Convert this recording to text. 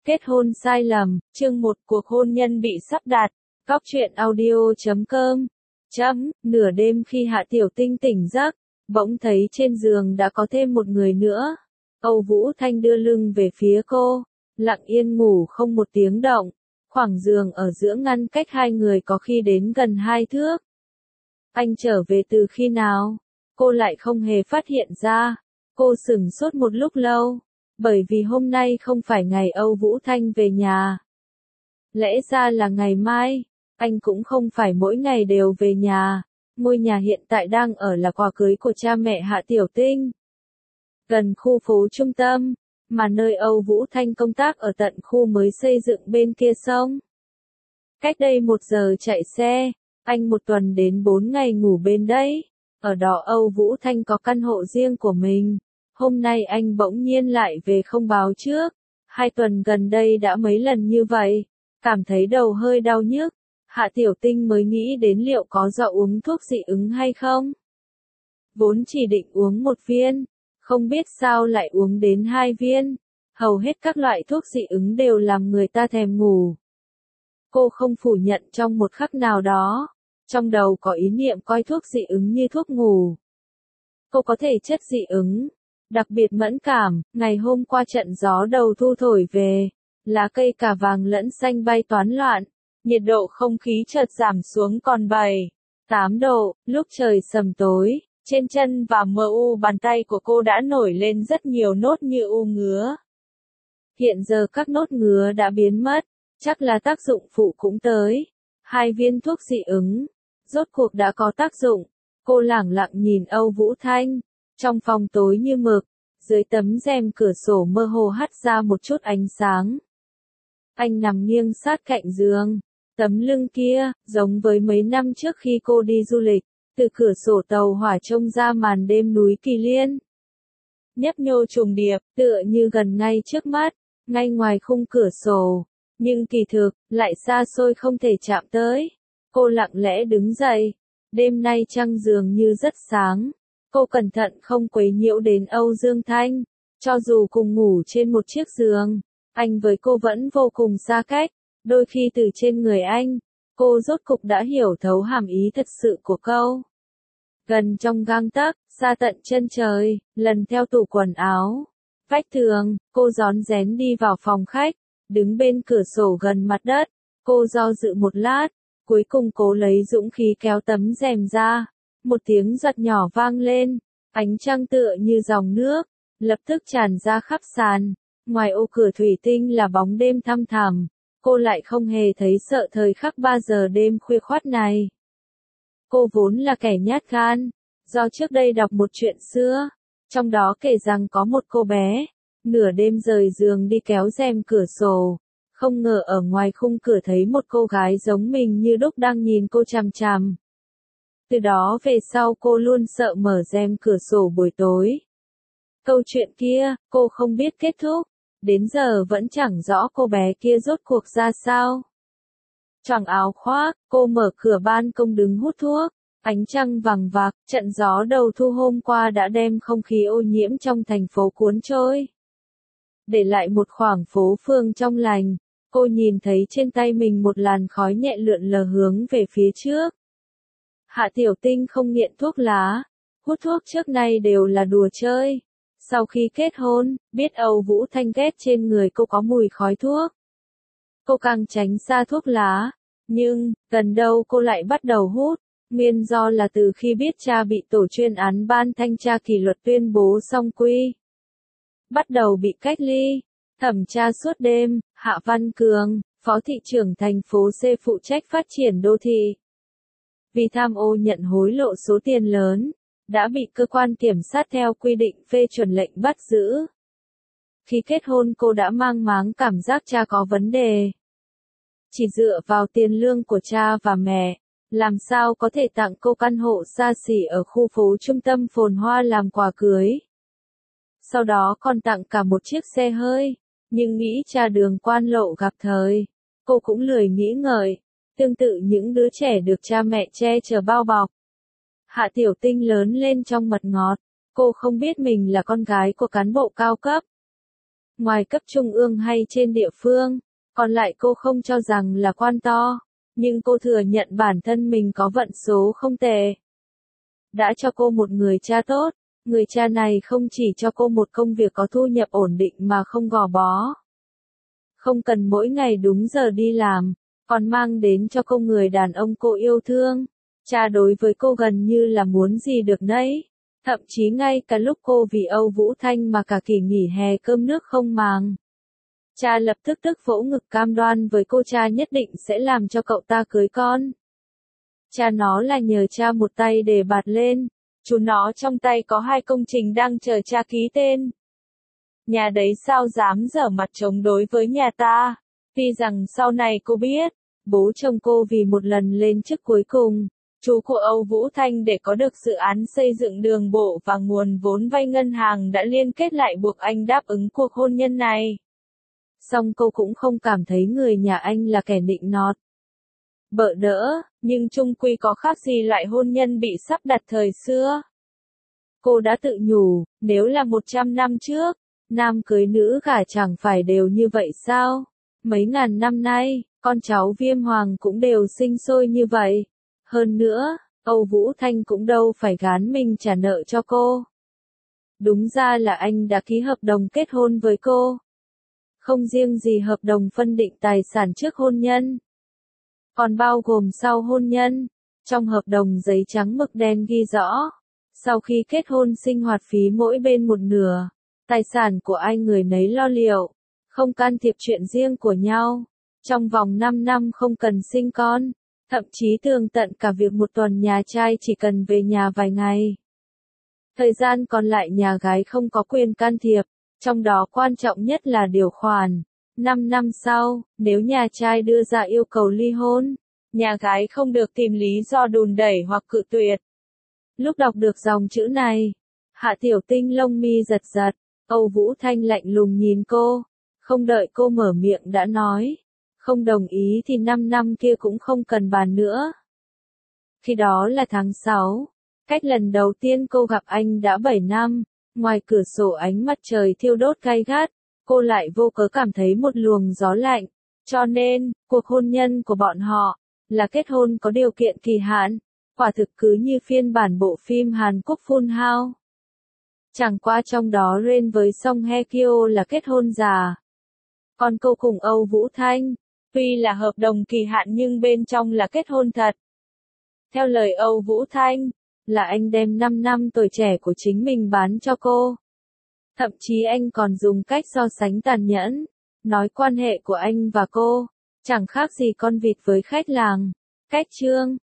Kết hôn sai lầm, chương 1 cuộc hôn nhân bị sắp đặt. Góc truyện audio.com. Nửa đêm khi Hạ Tiểu Tinh tỉnh giấc, bỗng thấy trên giường đã có thêm một người nữa. Âu Vũ Thanh đưa lưng về phía cô, lặng yên ngủ không một tiếng động. Khoảng giường ở giữa ngăn cách hai người có khi đến gần 2 thước. Anh trở về từ khi nào? Cô lại không hề phát hiện ra. Cô sửng sốt một lúc lâu, bởi vì hôm nay không phải ngày Âu Vũ Thanh về nhà. Lẽ ra là ngày mai, anh cũng không phải mỗi ngày đều về nhà. Ngôi nhà hiện tại đang ở là quà cưới của cha mẹ Hạ Tiểu Tinh. Gần khu phố trung tâm, mà nơi Âu Vũ Thanh công tác ở tận khu mới xây dựng bên kia sông. Cách đây 1 giờ chạy xe, anh 1 tuần đến 4 ngày ngủ bên đấy. Ở đó Âu Vũ Thanh có căn hộ riêng của mình. Hôm nay anh bỗng nhiên lại về không báo trước. 2 tuần gần đây đã mấy lần như vậy. Cảm thấy đầu hơi đau nhức. Hạ Tiểu Tinh mới nghĩ đến liệu có do uống thuốc dị ứng hay không. Vốn chỉ định uống 1 viên. Không biết sao lại uống đến 2 viên. Hầu hết các loại thuốc dị ứng đều làm người ta thèm ngủ. Cô không phủ nhận trong một khắc nào đó. Trong đầu có ý niệm coi thuốc dị ứng như thuốc ngủ. Cô có thể chất dị ứng. Đặc biệt mẫn cảm, ngày hôm qua trận gió đầu thu thổi về, lá cây cả vàng lẫn xanh bay toán loạn, nhiệt độ không khí chợt giảm xuống còn 7-8 độ, lúc trời sầm tối, trên chân và mu bàn tay của cô đã nổi lên rất nhiều nốt như u ngứa. Hiện giờ các nốt ngứa đã biến mất, chắc là tác dụng phụ cũng tới. 2 viên thuốc dị ứng, rốt cuộc đã có tác dụng. Cô lẳng lặng nhìn Âu Vũ Thanh. Trong phòng tối như mực, dưới tấm rèm cửa sổ mơ hồ hắt ra một chút ánh sáng. Anh nằm nghiêng sát cạnh giường. Tấm lưng kia, giống với mấy năm trước khi cô đi du lịch, từ cửa sổ tàu hỏa trông ra màn đêm núi Kỳ Liên. Nhấp nhô trùng điệp, tựa như gần ngay trước mắt, ngay ngoài khung cửa sổ. Nhưng kỳ thực, lại xa xôi không thể chạm tới. Cô lặng lẽ đứng dậy. Đêm nay trăng dường như rất sáng. Cô cẩn thận không quấy nhiễu đến Âu Dương Thanh. Cho dù cùng ngủ trên một chiếc giường, anh với cô vẫn vô cùng xa cách. Đôi khi từ trên người anh, cô rốt cục đã hiểu thấu hàm ý thật sự của câu. Gần trong gang tấc, xa tận chân trời, lần theo tủ quần áo. Vách tường, cô rón rén đi vào phòng khách, đứng bên cửa sổ gần mặt đất. Cô do dự một lát, cuối cùng cố lấy dũng khí kéo tấm rèm ra. Một tiếng giật nhỏ vang lên, ánh trăng tựa như dòng nước, lập tức tràn ra khắp sàn. Ngoài ô cửa thủy tinh là bóng đêm thăm thẳm, cô lại không hề thấy sợ thời khắc 3 giờ đêm khuya khoắt này. Cô vốn là kẻ nhát gan, do trước đây đọc một chuyện xưa, trong đó kể rằng có một cô bé, nửa đêm rời giường đi kéo rèm cửa sổ, không ngờ ở ngoài khung cửa thấy một cô gái giống mình như đúc đang nhìn cô chằm chằm. Từ đó về sau cô luôn sợ mở rèm cửa sổ buổi tối. Câu chuyện kia, cô không biết kết thúc, đến giờ vẫn chẳng rõ cô bé kia rốt cuộc ra sao. Choàng áo khoác, cô mở cửa ban công đứng hút thuốc, ánh trăng vằng vặc, trận gió đầu thu hôm qua đã đem không khí ô nhiễm trong thành phố cuốn trôi. Để lại một khoảng phố phường trong lành, cô nhìn thấy trên tay mình một làn khói nhẹ lượn lờ hướng về phía trước. Hạ Tiểu Tinh không nghiện thuốc lá, hút thuốc trước nay đều là đùa chơi. Sau khi kết hôn, biết Âu Vũ Thanh ghét trên người cô có mùi khói thuốc. Cô càng tránh xa thuốc lá, nhưng, gần đâu cô lại bắt đầu hút. Nguyên do là từ khi biết cha bị tổ chuyên án ban thanh tra kỷ luật tuyên bố xong quy. Bắt đầu bị cách ly, thẩm tra suốt đêm, Hạ Văn Cường, phó thị trưởng thành phố C phụ trách phát triển đô thị. Vì tham ô nhận hối lộ số tiền lớn, đã bị cơ quan kiểm sát theo quy định phê chuẩn lệnh bắt giữ. Khi kết hôn cô đã mang máng cảm giác cha có vấn đề. Chỉ dựa vào tiền lương của cha và mẹ, làm sao có thể tặng cô căn hộ xa xỉ ở khu phố trung tâm phồn hoa làm quà cưới. Sau đó còn tặng cả một chiếc xe hơi, nhưng nghĩ cha đường quan lộ gặp thời, cô cũng lười nghĩ ngợi. Tương tự những đứa trẻ được cha mẹ che chở bao bọc. Hạ Tiểu Tinh lớn lên trong mật ngọt, cô không biết mình là con gái của cán bộ cao cấp. ngoài cấp trung ương hay trên địa phương, còn lại cô không cho rằng là quan to, nhưng cô thừa nhận bản thân mình có vận số không tệ. Đã cho cô một người cha tốt, người cha này không chỉ cho cô một công việc có thu nhập ổn định mà không gò bó. Không cần mỗi ngày đúng giờ đi làm, còn mang đến cho cô người đàn ông cô yêu thương. Cha đối với cô gần như là muốn gì được nấy. Thậm chí ngay cả lúc cô vì Âu Vũ Thanh mà cả kỳ nghỉ hè cơm nước không màng. Cha lập tức vỗ ngực cam đoan với cô cha nhất định sẽ làm cho cậu ta cưới con. Cha nó là nhờ cha một tay để bạt lên, chú nó trong tay có 2 công trình đang chờ cha ký tên. Nhà đấy sao dám dở mặt chống đối với nhà ta, tuy rằng sau này cô biết, bố chồng cô vì một lần lên chức cuối cùng, chú của Âu Vũ Thanh để có được dự án xây dựng đường bộ và nguồn vốn vay ngân hàng đã liên kết lại buộc anh đáp ứng cuộc hôn nhân này. Song cô cũng không cảm thấy người nhà anh là kẻ nịnh nọt, bợ đỡ, nhưng chung quy có khác gì loại hôn nhân bị sắp đặt thời xưa. Cô đã tự nhủ, nếu là 100 năm trước, nam cưới nữ gả chẳng phải đều như vậy sao? Mấy ngàn năm nay, con cháu Viêm Hoàng cũng đều sinh sôi như vậy. Hơn nữa, Âu Vũ Thanh cũng đâu phải gán mình trả nợ cho cô. Đúng ra là anh đã ký hợp đồng kết hôn với cô. Không riêng gì hợp đồng phân định tài sản trước hôn nhân, còn bao gồm sau hôn nhân. Trong hợp đồng giấy trắng mực đen ghi rõ, sau khi kết hôn sinh hoạt phí mỗi bên một nửa, tài sản của ai người nấy lo liệu, không can thiệp chuyện riêng của nhau. Trong vòng 5 năm không cần sinh con, thậm chí tường tận cả việc một tuần nhà trai chỉ cần về nhà vài ngày. Thời gian còn lại nhà gái không có quyền can thiệp, trong đó quan trọng nhất là điều khoản. 5 năm sau, nếu nhà trai đưa ra yêu cầu ly hôn, nhà gái không được tìm lý do đùn đẩy hoặc cự tuyệt. Lúc đọc được dòng chữ này, Hạ Tiểu Tinh lông mi giật giật, Âu Vũ Thanh lạnh lùng nhìn cô, không đợi cô mở miệng đã nói, không đồng ý thì 5 năm kia cũng không cần bàn nữa. Khi đó là tháng 6, cách lần đầu tiên cô gặp anh đã 7 năm, ngoài cửa sổ ánh mặt trời thiêu đốt gay gắt, cô lại vô cớ cảm thấy một luồng gió lạnh, cho nên, cuộc hôn nhân của bọn họ, là kết hôn có điều kiện kỳ hạn, quả thực cứ như phiên bản bộ phim Hàn Quốc Full House. Chẳng qua trong đó Ren với Song Hye Kyo là kết hôn giả. Còn cô cùng Âu Vũ Thanh, tuy là hợp đồng kỳ hạn nhưng bên trong là kết hôn thật. Theo lời Âu Vũ Thanh, là anh đem 5 năm tuổi trẻ của chính mình bán cho cô. Thậm chí anh còn dùng cách so sánh tàn nhẫn, nói quan hệ của anh và cô, chẳng khác gì con vịt với khách làng. Cách chương